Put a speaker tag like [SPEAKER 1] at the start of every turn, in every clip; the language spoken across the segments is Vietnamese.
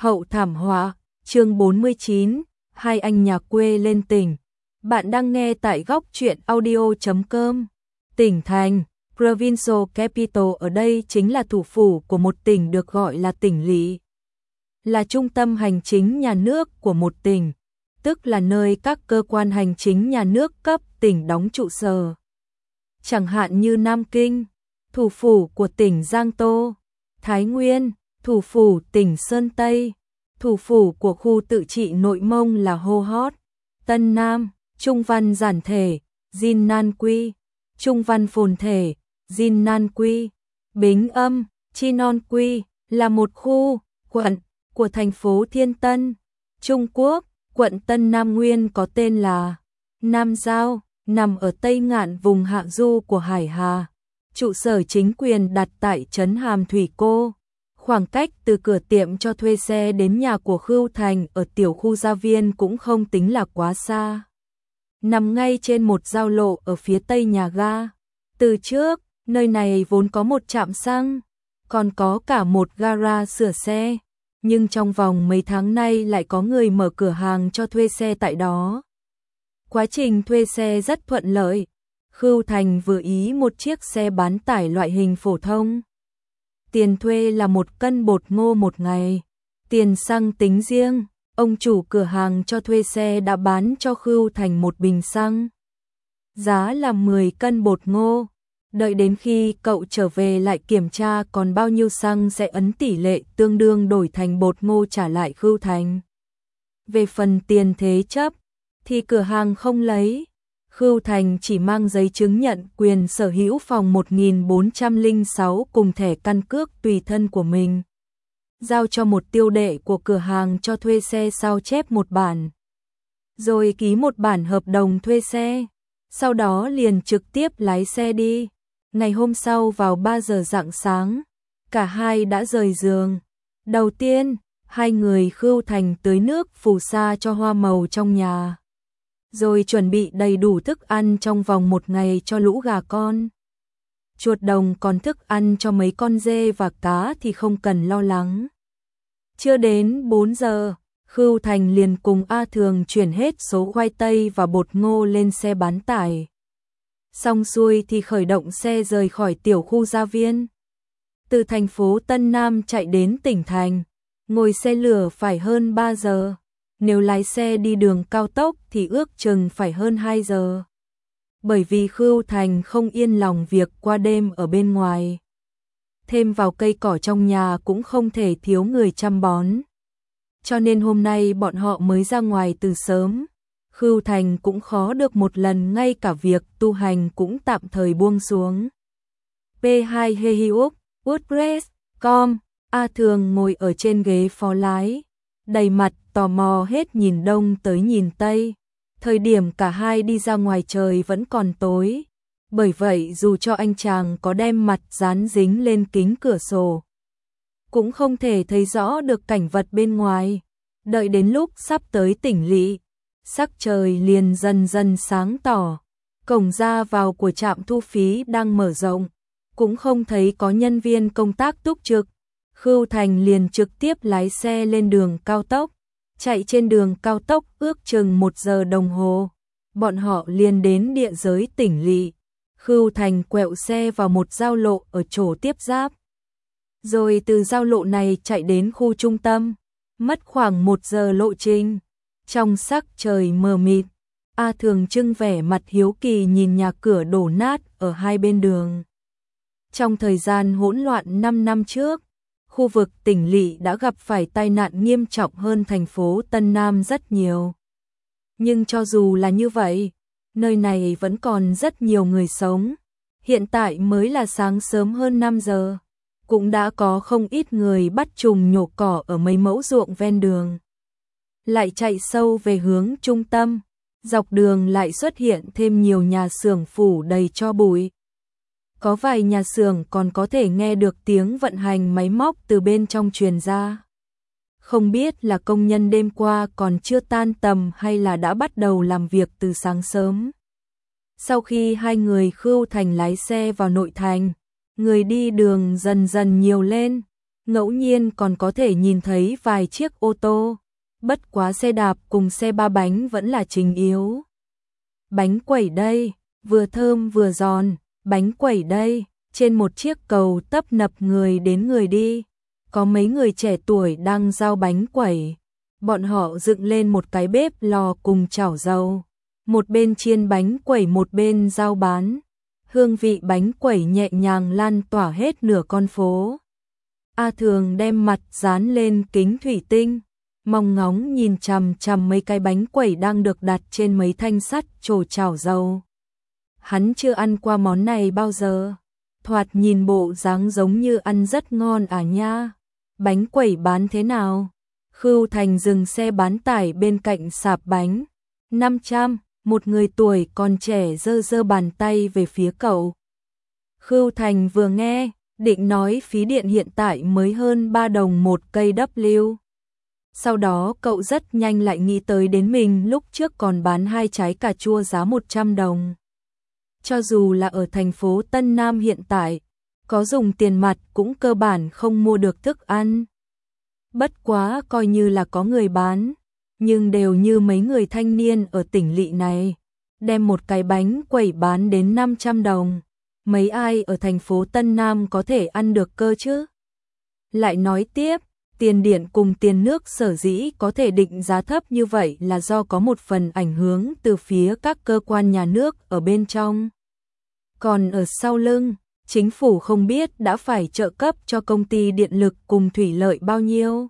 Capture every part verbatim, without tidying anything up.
[SPEAKER 1] Hậu thảm họa, chương bốn mươi chín, hai anh nhà quê lên tỉnh. Bạn đang nghe tại góc truyện audio chấm com. Tỉnh thành, Provincial Capital ở đây chính là thủ phủ của một tỉnh được gọi là tỉnh lỵ. Là trung tâm hành chính nhà nước của một tỉnh, tức là nơi các cơ quan hành chính nhà nước cấp tỉnh đóng trụ sở. Chẳng hạn như Nam Kinh, thủ phủ của tỉnh Giang Tô, Thái Nguyên, thủ phủ tỉnh Sơn Tây, thủ phủ của khu tự trị Nội Mông là Hô Hót, Tân Nam, trung văn giản thể, Jin Nan Quy, trung văn phồn thể, Jin Nan Quy, Bính Âm, Chi Non Quy là một khu, quận của thành phố Thiên Tân, Trung Quốc. Quận Tân Nam Nguyên có tên là Nam Giao, nằm ở Tây Ngạn vùng hạ du của Hải Hà. Trụ sở chính quyền đặt tại trấn Hàm Thủy Cô. Khoảng cách từ cửa tiệm cho thuê xe đến nhà của Khưu Thành ở tiểu khu Gia Viên cũng không tính là quá xa. Nằm ngay trên một giao lộ ở phía tây nhà ga. Từ trước, nơi này vốn có một trạm xăng, còn có cả một gara sửa xe. Nhưng trong vòng mấy tháng nay lại có người mở cửa hàng cho thuê xe tại đó. Quá trình thuê xe rất thuận lợi. Khưu Thành vừa ý một chiếc xe bán tải loại hình phổ thông. Tiền thuê là một cân bột ngô một ngày. Tiền xăng tính riêng, ông chủ cửa hàng cho thuê xe đã bán cho Khưu Thành một bình xăng. Giá là mười cân bột ngô. Đợi đến khi cậu trở về lại kiểm tra còn bao nhiêu xăng sẽ ấn tỷ lệ tương đương đổi thành bột ngô trả lại Khưu Thành. Về phần tiền thế chấp thì cửa hàng không lấy. Khưu Thành chỉ mang giấy chứng nhận quyền sở hữu phòng một nghìn bốn trăm lẻ sáu cùng thẻ căn cước tùy thân của mình. Giao cho một tiêu đệ của cửa hàng cho thuê xe sao chép một bản. Rồi ký một bản hợp đồng thuê xe. Sau đó liền trực tiếp lái xe đi. Ngày hôm sau vào ba giờ rạng sáng, cả hai đã rời giường. Đầu tiên, hai người Khưu Thành tưới nước phù sa cho hoa màu trong nhà. Rồi chuẩn bị đầy đủ thức ăn trong vòng một ngày cho lũ gà con. Chuột đồng còn thức ăn cho mấy con dê và cá thì không cần lo lắng. Chưa đến bốn giờ, Khưu Thành liền cùng A Thường chuyển hết số khoai tây và bột ngô lên xe bán tải. Xong xuôi thì khởi động xe rời khỏi tiểu khu Gia Viên. Từ thành phố Tân Nam chạy đến tỉnh thành, ngồi xe lửa phải hơn ba giờ. Nếu lái xe đi đường cao tốc thì ước chừng phải hơn hai giờ. Bởi vì Khưu Thành không yên lòng việc qua đêm ở bên ngoài. Thêm vào cây cỏ trong nhà cũng không thể thiếu người chăm bón. Cho nên hôm nay bọn họ mới ra ngoài từ sớm. Khưu Thành cũng khó được một lần, ngay cả việc tu hành cũng tạm thời buông xuống. pê hai Hehiuk, WordPress, com, A Thường ngồi ở trên ghế phó lái, đầy mặt tò mò hết nhìn đông tới nhìn tây. Thời điểm cả hai đi ra ngoài trời vẫn còn tối. Bởi vậy dù cho anh chàng có đem mặt dán dính lên kính cửa sổ, cũng không thể thấy rõ được cảnh vật bên ngoài. Đợi đến lúc sắp tới tỉnh lỵ, sắc trời liền dần dần sáng tỏ. Cổng ra vào của trạm thu phí đang mở rộng, cũng không thấy có nhân viên công tác túc trực. Khưu Thành liền trực tiếp lái xe lên đường cao tốc. Chạy trên đường cao tốc ước chừng một giờ đồng hồ, bọn họ liền đến địa giới tỉnh lỵ. Khưu Thành quẹo xe vào một giao lộ ở chỗ tiếp giáp. Rồi từ giao lộ này chạy đến khu trung tâm, mất khoảng một giờ lộ trình. Trong sắc trời mờ mịt, A Thường trưng vẻ mặt hiếu kỳ nhìn nhà cửa đổ nát ở hai bên đường. Trong thời gian hỗn loạn năm năm trước, khu vực tỉnh lỵ đã gặp phải tai nạn nghiêm trọng hơn thành phố Tân Nam rất nhiều. Nhưng cho dù là như vậy, nơi này vẫn còn rất nhiều người sống. Hiện tại mới là sáng sớm hơn năm giờ, cũng đã có không ít người bắt trùng nhổ cỏ ở mấy mẫu ruộng ven đường. Lại chạy sâu về hướng trung tâm, dọc đường lại xuất hiện thêm nhiều nhà xưởng phủ đầy tro bụi. Có vài nhà xưởng còn có thể nghe được tiếng vận hành máy móc từ bên trong truyền ra. Không biết là công nhân đêm qua còn chưa tan tầm hay là đã bắt đầu làm việc từ sáng sớm. Sau khi hai người Khưu Thành lái xe vào nội thành, người đi đường dần dần nhiều lên. ngẫu nhiên còn có thể nhìn thấy vài chiếc ô tô, bất quá xe đạp cùng xe ba bánh vẫn là chính yếu. Bánh quẩy đây, vừa thơm vừa giòn, bánh quẩy đây, trên một chiếc cầu tấp nập người đến người đi, có mấy người trẻ tuổi đang rao bánh quẩy. Bọn họ dựng lên một cái bếp lò cùng chảo dầu, một bên chiên bánh quẩy một bên rao bán. Hương vị bánh quẩy nhẹ nhàng lan tỏa hết nửa con phố. A Thường đem mặt dán lên kính thủy tinh, mong ngóng nhìn chằm chằm mấy cái bánh quẩy đang được đặt trên mấy thanh sắt chổ chảo dầu. Hắn chưa ăn qua món này bao giờ, thoạt nhìn bộ dáng giống như ăn rất ngon à nha. Bánh quẩy bán thế nào? Khưu Thành dừng xe bán tải bên cạnh sạp bánh. năm trăm, một người tuổi còn trẻ giơ giơ bàn tay về phía cậu. Khưu Thành vừa nghe, định nói phí điện hiện tại mới hơn ba đồng một cây W. Sau đó cậu rất nhanh lại nghĩ tới đến mình lúc trước còn bán hai trái cà chua giá một trăm đồng. Cho dù là ở thành phố Tân Nam hiện tại, có dùng tiền mặt cũng cơ bản không mua được thức ăn. Bất quá coi như là có người bán, nhưng đều như mấy người thanh niên ở tỉnh lỵ này, đem một cái bánh quẩy bán đến năm trăm đồng. Mấy ai ở thành phố Tân Nam có thể ăn được cơ chứ? Lại nói tiếp, tiền điện cùng tiền nước sở dĩ có thể định giá thấp như vậy là do có một phần ảnh hưởng từ phía các cơ quan nhà nước ở bên trong. Còn ở sau lưng, chính phủ không biết đã phải trợ cấp cho công ty điện lực cùng thủy lợi bao nhiêu.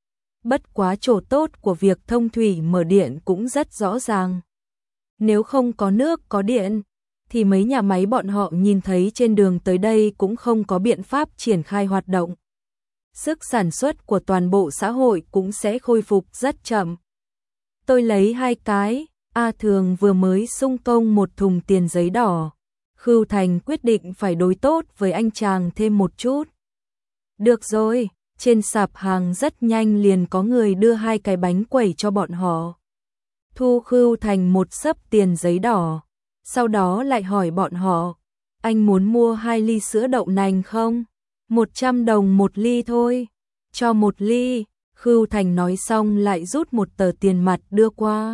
[SPEAKER 1] Bất quá chỗ tốt của việc thông thủy mở điện cũng rất rõ ràng. Nếu không có nước có điện, thì mấy nhà máy bọn họ nhìn thấy trên đường tới đây cũng không có biện pháp triển khai hoạt động. Sức sản xuất của toàn bộ xã hội cũng sẽ khôi phục rất chậm. Tôi lấy hai cái, A Thường vừa mới xung công một thùng tiền giấy đỏ. Khưu Thành quyết định phải đối tốt với anh chàng thêm một chút. Được rồi, trên sạp hàng rất nhanh liền có người đưa hai cái bánh quẩy cho bọn họ. Thu Khưu Thành một xấp tiền giấy đỏ, sau đó lại hỏi bọn họ, anh muốn mua hai ly sữa đậu nành không? một trăm đồng một ly thôi, cho một ly. Khưu Thành nói xong lại rút một tờ tiền mặt đưa qua.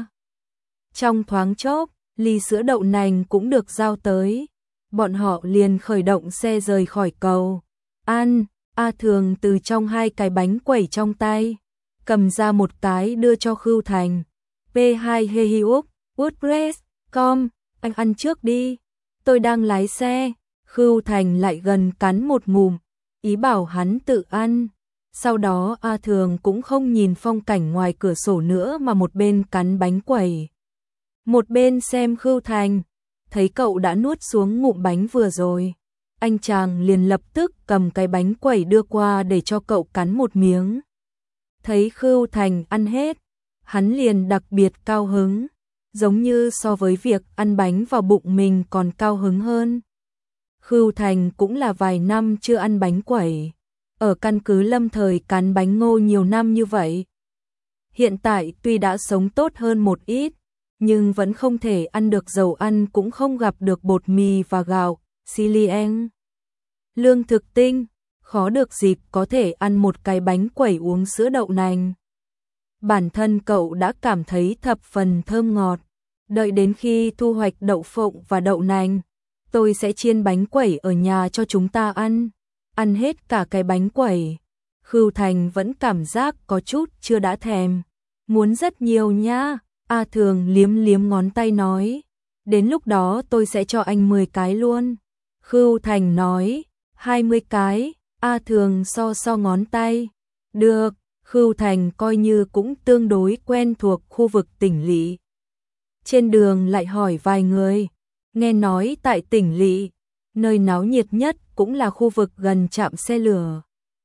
[SPEAKER 1] Trong thoáng chốc, ly sữa đậu nành cũng được giao tới. Bọn họ liền khởi động xe rời khỏi cầu. Ăn, A Thường từ trong hai cái bánh quẩy trong tay, cầm ra một cái đưa cho Khưu Thành. pê hai Hehiuk, WordPress, com, anh ăn trước đi, tôi đang lái xe. Khưu Thành lại gần cắn một ngụm, ý bảo hắn tự ăn. Sau đó A Thường cũng không nhìn phong cảnh ngoài cửa sổ nữa mà một bên cắn bánh quẩy, một bên xem Khưu Thành. Thấy cậu đã nuốt xuống ngụm bánh vừa rồi, anh chàng liền lập tức cầm cái bánh quẩy đưa qua để cho cậu cắn một miếng. Thấy Khưu Thành ăn hết, hắn liền đặc biệt cao hứng, giống như so với việc ăn bánh vào bụng mình còn cao hứng hơn. Khưu Thành cũng là vài năm chưa ăn bánh quẩy, ở căn cứ lâm thời cắn bánh ngô nhiều năm như vậy. Hiện tại tuy đã sống tốt hơn một ít, nhưng vẫn không thể ăn được dầu ăn cũng không gặp được bột mì và gạo, xi-li-en. Lương thực tinh, khó được dịp có thể ăn một cái bánh quẩy uống sữa đậu nành. Bản thân cậu đã cảm thấy thập phần thơm ngọt, đợi đến khi thu hoạch đậu phộng và đậu nành, tôi sẽ chiên bánh quẩy ở nhà cho chúng ta ăn. Ăn hết cả cái bánh quẩy, Khưu Thành vẫn cảm giác có chút chưa đã thèm. Muốn rất nhiều nha. A Thường liếm liếm ngón tay nói, đến lúc đó tôi sẽ cho anh mười cái luôn. Khưu Thành nói, hai mươi cái. A Thường so so ngón tay, được. Khưu Thành coi như cũng tương đối quen thuộc khu vực tỉnh lỵ. Trên đường lại hỏi vài người, nghe nói tại tỉnh lỵ, nơi náo nhiệt nhất cũng là khu vực gần trạm xe lửa.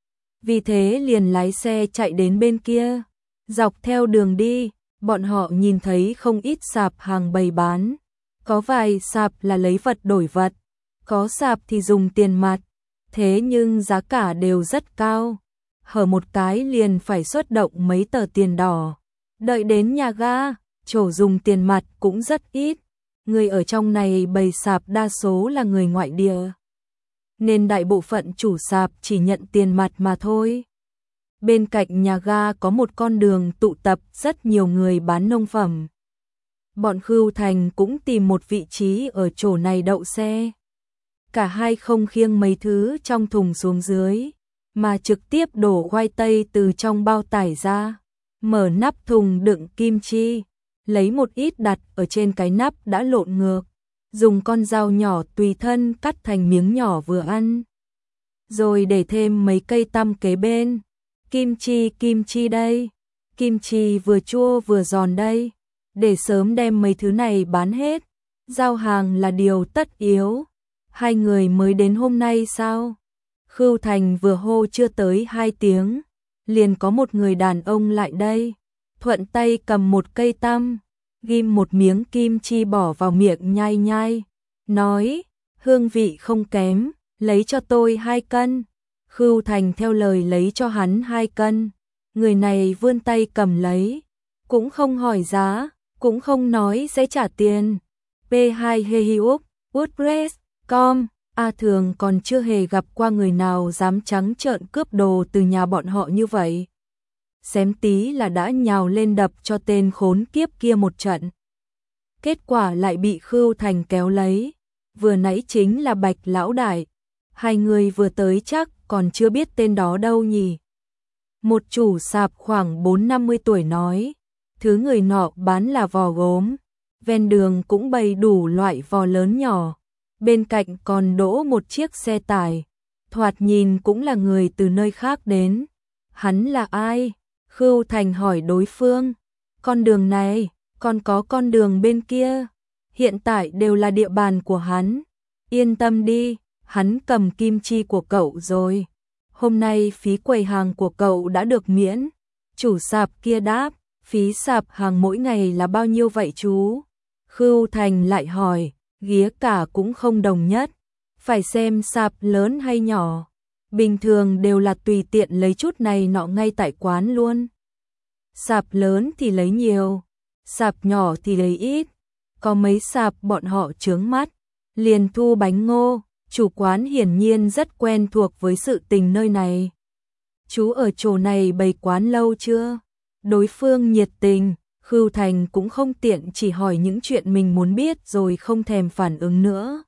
[SPEAKER 1] Vì thế liền lái xe chạy đến bên kia, dọc theo đường đi. Bọn họ nhìn thấy không ít sạp hàng bày bán, có vài sạp là lấy vật đổi vật, có sạp thì dùng tiền mặt, thế nhưng giá cả đều rất cao, hở một cái liền phải xuất động mấy tờ tiền đỏ. Đợi đến nhà ga, chỗ dùng tiền mặt cũng rất ít, người ở trong này bày sạp đa số là người ngoại địa. nên đại bộ phận chủ sạp chỉ nhận tiền mặt mà thôi. Bên cạnh nhà ga có một con đường tụ tập rất nhiều người bán nông phẩm. Bọn Khưu Thành cũng tìm một vị trí ở chỗ này đậu xe. Cả hai không khiêng mấy thứ trong thùng xuống dưới, mà trực tiếp đổ khoai tây từ trong bao tải ra, mở nắp thùng đựng kim chi, lấy một ít đặt ở trên cái nắp đã lộn ngược, dùng con dao nhỏ tùy thân cắt thành miếng nhỏ vừa ăn. Rồi để thêm mấy cây tăm kế bên. Kim chi, kim chi đây. Kim chi vừa chua vừa giòn đây. Để sớm đem mấy thứ này bán hết. Giao hàng là điều tất yếu. Hai người mới đến hôm nay sao? Khưu Thành vừa hô chưa tới hai tiếng, liền có một người đàn ông lại đây, thuận tay cầm một cây tăm, ghim một miếng kim chi bỏ vào miệng nhai nhai, nói, hương vị không kém, lấy cho tôi hai cân. Khưu Thành theo lời lấy cho hắn hai cân, người này vươn tay cầm lấy, cũng không hỏi giá, cũng không nói sẽ trả tiền. pê hai Hehiup, WordPress, com. A Thường còn chưa hề gặp qua người nào dám trắng trợn cướp đồ từ nhà bọn họ như vậy. Xém tí là đã nhào lên đập cho tên khốn kiếp kia một trận. Kết quả lại bị Khưu Thành kéo lấy. Vừa nãy chính là Bạch Lão Đại. Hai người vừa tới chắc còn chưa biết tên đó đâu nhỉ. Một chủ sạp khoảng bốn năm mươi tuổi nói. Thứ người nọ bán là vò gốm. Ven đường cũng bày đủ loại vò lớn nhỏ. Bên cạnh còn đỗ một chiếc xe tải, thoạt nhìn cũng là người từ nơi khác đến. Hắn là ai? Khưu Thành hỏi đối phương. Con đường này, còn có con đường bên kia, hiện tại đều là địa bàn của hắn. Yên tâm đi, hắn cầm kim chi của cậu rồi. Hôm nay phí quầy hàng của cậu đã được miễn. Chủ sạp kia đáp, phí sạp hàng mỗi ngày là bao nhiêu vậy chú? Khưu Thành lại hỏi. Ghía cả cũng không đồng nhất, phải xem sạp lớn hay nhỏ. Bình thường đều là tùy tiện lấy chút này nọ ngay tại quán luôn. Sạp lớn thì lấy nhiều, sạp nhỏ thì lấy ít. Có mấy sạp bọn họ chướng mắt, liền thu bánh ngô. Chủ quán hiển nhiên rất quen thuộc với sự tình nơi này. Chú ở chỗ này bày quán lâu chưa? Đối phương nhiệt tình. Khưu Thành cũng không tiện chỉ hỏi những chuyện mình muốn biết rồi không thèm phản ứng nữa.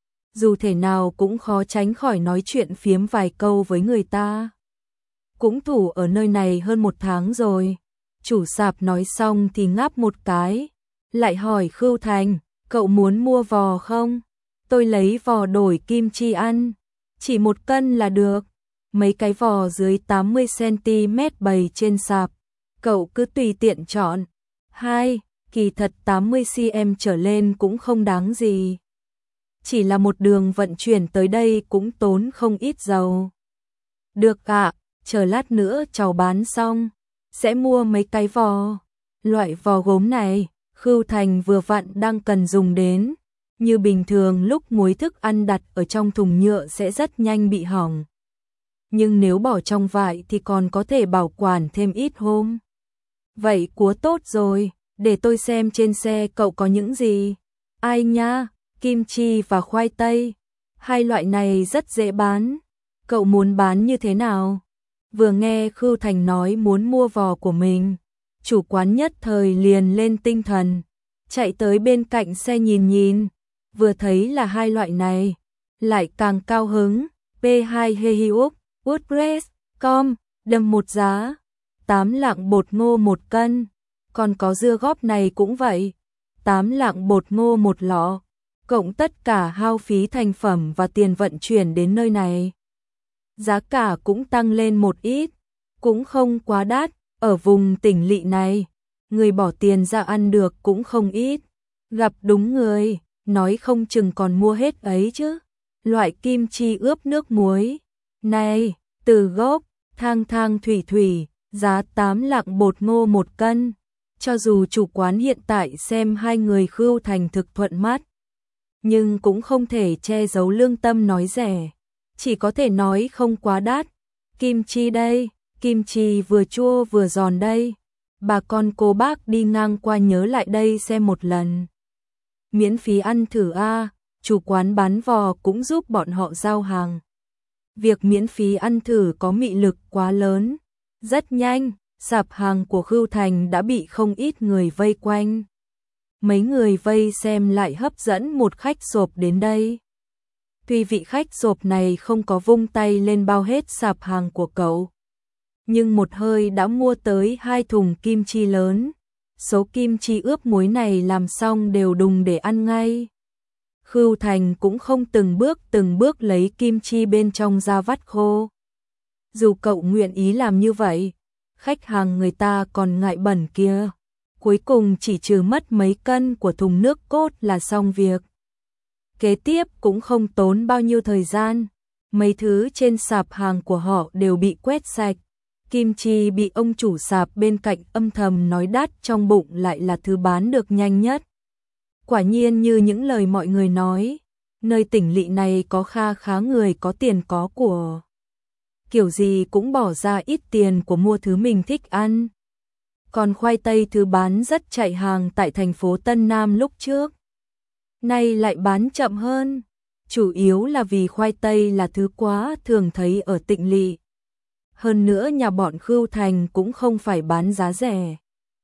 [SPEAKER 1] Dù thể nào cũng khó tránh khỏi nói chuyện phiếm vài câu với người ta. Cũng thủ ở nơi này hơn một tháng rồi. Chủ sạp nói xong thì ngáp một cái. Lại hỏi Khưu Thành, cậu muốn mua vò không? Tôi lấy vò đổi kim chi ăn. Chỉ một cân là được. Mấy cái vò dưới tám mươi xăng ti mét bày trên sạp. Cậu cứ tùy tiện chọn. Hai, kỳ thật tám mươi xăng ti mét trở lên cũng không đáng gì. Chỉ là một đường vận chuyển tới đây cũng tốn không ít dầu. Được ạ, chờ lát nữa cháu bán xong, sẽ mua mấy cái vò. Loại vò gốm này, Khưu Thành vừa vặn đang cần dùng đến. Như bình thường lúc muối thức ăn đặt ở trong thùng nhựa sẽ rất nhanh bị hỏng. Nhưng nếu bỏ trong vại thì còn có thể bảo quản thêm ít hôm. Vậy cúa tốt rồi, để tôi xem trên xe cậu có những gì. Ai nha, kim chi và khoai tây. Hai loại này rất dễ bán. Cậu muốn bán như thế nào? Vừa nghe Khưu Thành nói muốn mua vò của mình, chủ quán nhất thời liền lên tinh thần. Chạy tới bên cạnh xe nhìn nhìn. Vừa thấy là hai loại này, lại càng cao hứng. pê hai Hehiup, WordPress, com, đâm một giá. tám lạng bột ngô một cân, còn có dưa góp này cũng vậy, tám lạng bột ngô một lọ, cộng tất cả hao phí thành phẩm và tiền vận chuyển đến nơi này. Giá cả cũng tăng lên một ít, cũng không quá đắt, ở vùng tỉnh lỵ này, người bỏ tiền ra ăn được cũng không ít, gặp đúng người, nói không chừng còn mua hết ấy chứ. Loại kim chi ướp nước muối, này, từ gốc, thang thang thủy thủy, giá tám lạng bột ngô một cân. Cho dù chủ quán hiện tại xem hai người Khưu Thành thực thuận mắt, nhưng cũng không thể che giấu lương tâm nói rẻ, chỉ có thể nói không quá đắt. Kim chi đây, kim chi vừa chua vừa giòn đây. Bà con cô bác đi ngang qua nhớ lại đây xem một lần. Miễn phí ăn thử a, chủ quán bán vò cũng giúp bọn họ giao hàng. Việc miễn phí ăn thử có mị lực quá lớn. Rất nhanh, sạp hàng của Khưu Thành đã bị không ít người vây quanh. Mấy người vây xem lại hấp dẫn một khách sộp đến đây. Tuy vị khách sộp này không có vung tay lên bao hết sạp hàng của cậu, nhưng một hơi đã mua tới hai thùng kim chi lớn. Số kim chi ướp muối này làm xong đều đùng để ăn ngay. Khưu Thành cũng không từng bước từng bước lấy kim chi bên trong ra vắt khô. Dù cậu nguyện ý làm như vậy, khách hàng người ta còn ngại bẩn kia. Cuối cùng chỉ trừ mất mấy cân của thùng nước cốt là xong việc. Kế tiếp cũng không tốn bao nhiêu thời gian, mấy thứ trên sạp hàng của họ đều bị quét sạch. Kim chi bị ông chủ sạp bên cạnh âm thầm nói đắt trong bụng lại là thứ bán được nhanh nhất. Quả nhiên như những lời mọi người nói, nơi tỉnh lỵ này có kha khá người có tiền có của. Kiểu gì cũng bỏ ra ít tiền của mua thứ mình thích ăn. Còn khoai tây thứ bán rất chạy hàng tại thành phố Tân Nam lúc trước, nay lại bán chậm hơn. Chủ yếu là vì khoai tây là thứ quá thường thấy ở Tịnh Lỵ. Hơn nữa nhà bọn Khưu Thành cũng không phải bán giá rẻ.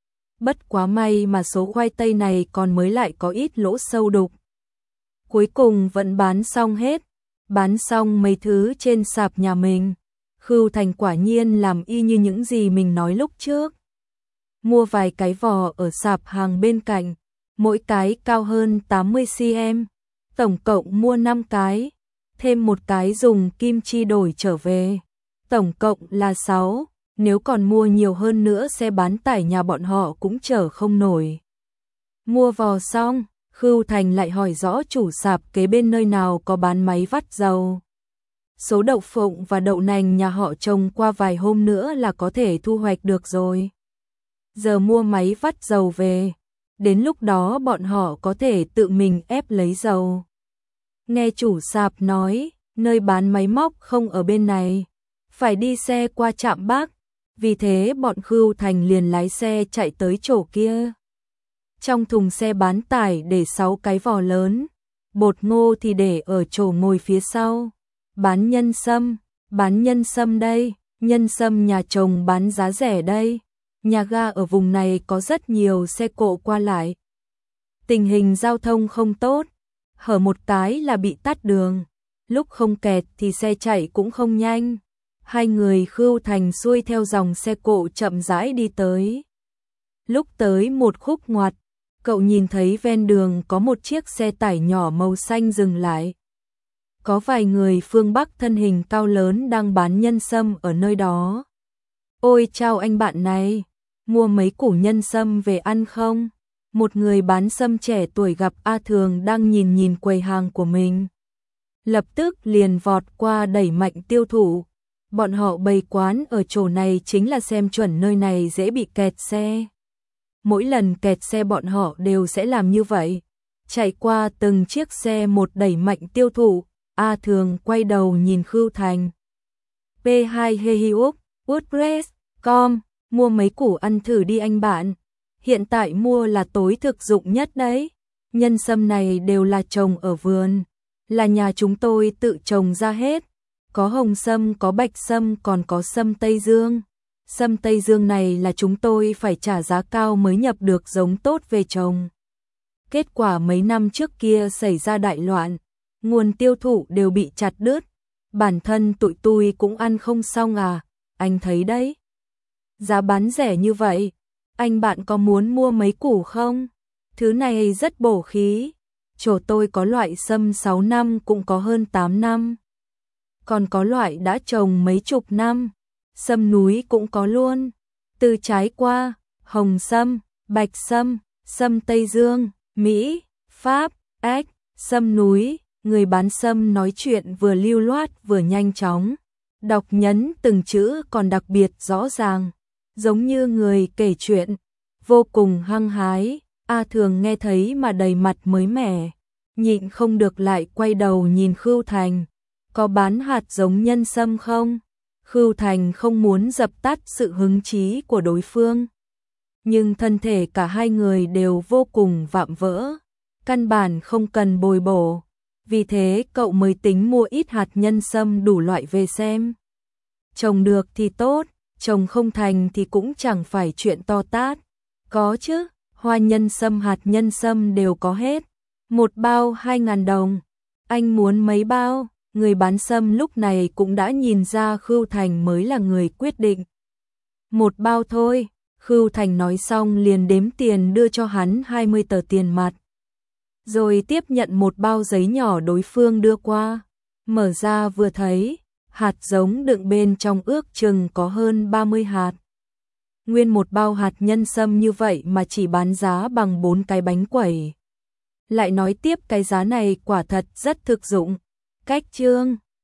[SPEAKER 1] Bất quá may mà số khoai tây này còn mới lại có ít lỗ sâu đục. Cuối cùng vẫn bán xong hết. Bán xong mấy thứ trên sạp nhà mình, Khưu Thành quả nhiên làm y như những gì mình nói lúc trước. Mua vài cái vò ở sạp hàng bên cạnh, mỗi cái cao hơn tám mươi xăng-ti-mét. Tổng cộng mua năm cái, thêm một cái dùng kim chi đổi trở về. Tổng cộng là sáu, nếu còn mua nhiều hơn nữa xe bán tải nhà bọn họ cũng chở không nổi. Mua vò xong, Khưu Thành lại hỏi rõ chủ sạp kế bên nơi nào có bán máy vắt dầu. Số đậu phộng và đậu nành nhà họ trồng qua vài hôm nữa là có thể thu hoạch được rồi. Giờ mua máy vắt dầu về, đến lúc đó bọn họ có thể tự mình ép lấy dầu. Nghe chủ sạp nói, nơi bán máy móc không ở bên này, phải đi xe qua trạm Bắc, vì thế bọn Khưu Thành liền lái xe chạy tới chỗ kia. Trong thùng xe bán tải để sáu cái vò lớn, bột ngô thì để ở chỗ ngồi phía sau. Bán nhân sâm, bán nhân sâm đây, nhân sâm nhà chồng bán giá rẻ đây. Nhà ga ở vùng này có rất nhiều xe cộ qua lại. Tình hình giao thông không tốt, hở một cái là bị tắt đường, lúc không kẹt thì xe chạy cũng không nhanh. Hai người Khưu Thành xuôi theo dòng xe cộ chậm rãi đi tới. Lúc tới một khúc ngoặt, cậu nhìn thấy ven đường có một chiếc xe tải nhỏ màu xanh dừng lại. Có vài người phương Bắc thân hình cao lớn đang bán nhân sâm ở nơi đó. Ôi chào anh bạn này, mua mấy củ nhân sâm về ăn không? Một người bán sâm trẻ tuổi gặp A Thường đang nhìn nhìn quầy hàng của mình. Lập tức liền vọt qua đẩy mạnh tiêu thụ. Bọn họ bày quán ở chỗ này chính là xem chuẩn nơi này dễ bị kẹt xe. Mỗi lần kẹt xe bọn họ đều sẽ làm như vậy. Chạy qua từng chiếc xe một đẩy mạnh tiêu thụ. A Thường quay đầu nhìn Khưu Thành. pê hai Hehiuk, WordPress, com, mua mấy củ ăn thử đi anh bạn. Hiện tại mua là tối thực dụng nhất đấy. Nhân sâm này đều là trồng ở vườn, là nhà chúng tôi tự trồng ra hết. Có hồng sâm, có bạch sâm, còn có sâm Tây Dương. Sâm Tây Dương này là chúng tôi phải trả giá cao mới nhập được giống tốt về trồng. Kết quả mấy năm trước kia xảy ra đại loạn, nguồn tiêu thụ đều bị chặt đứt. Bản thân tụi tôi cũng ăn không xong à, anh thấy đấy. Giá bán rẻ như vậy, anh bạn có muốn mua mấy củ không? Thứ này rất bổ khí. Chỗ tôi có loại sâm sáu năm cũng có hơn tám năm. Còn có loại đã trồng mấy chục năm. Sâm núi cũng có luôn. Từ trái qua, hồng sâm, bạch sâm, sâm Tây Dương, Mỹ, Pháp, Ếch, sâm núi. Người bán sâm nói chuyện vừa lưu loát vừa nhanh chóng. Đọc nhấn từng chữ còn đặc biệt rõ ràng. Giống như người kể chuyện. Vô cùng hăng hái. A Thường nghe thấy mà đầy mặt mới mẻ. Nhịn không được lại quay đầu nhìn Khưu Thành. Có bán hạt giống nhân sâm không? Khưu Thành không muốn dập tắt sự hứng chí của đối phương. Nhưng thân thể cả hai người đều vô cùng vạm vỡ. Căn bản không cần bồi bổ. vì thế cậu mới tính mua ít hạt nhân sâm đủ loại về xem. Trồng được thì tốt, trồng không thành thì cũng chẳng phải chuyện to tát. Có chứ, hoa nhân sâm hạt nhân sâm đều có hết. Một bao hai ngàn đồng. Anh muốn mấy bao? Người bán sâm lúc này cũng đã nhìn ra Khưu Thành mới là người quyết định. Một bao thôi, Khưu Thành nói xong liền đếm tiền đưa cho hắn hai mươi tờ tiền mặt. Rồi tiếp nhận một bao giấy nhỏ đối phương đưa qua. Mở ra vừa thấy, hạt giống đựng bên trong ước chừng có hơn ba mươi hạt. Nguyên một bao hạt nhân sâm như vậy mà chỉ bán giá bằng bốn cái bánh quẩy. Lại nói tiếp cái giá này quả thật rất thực dụng. Cách chương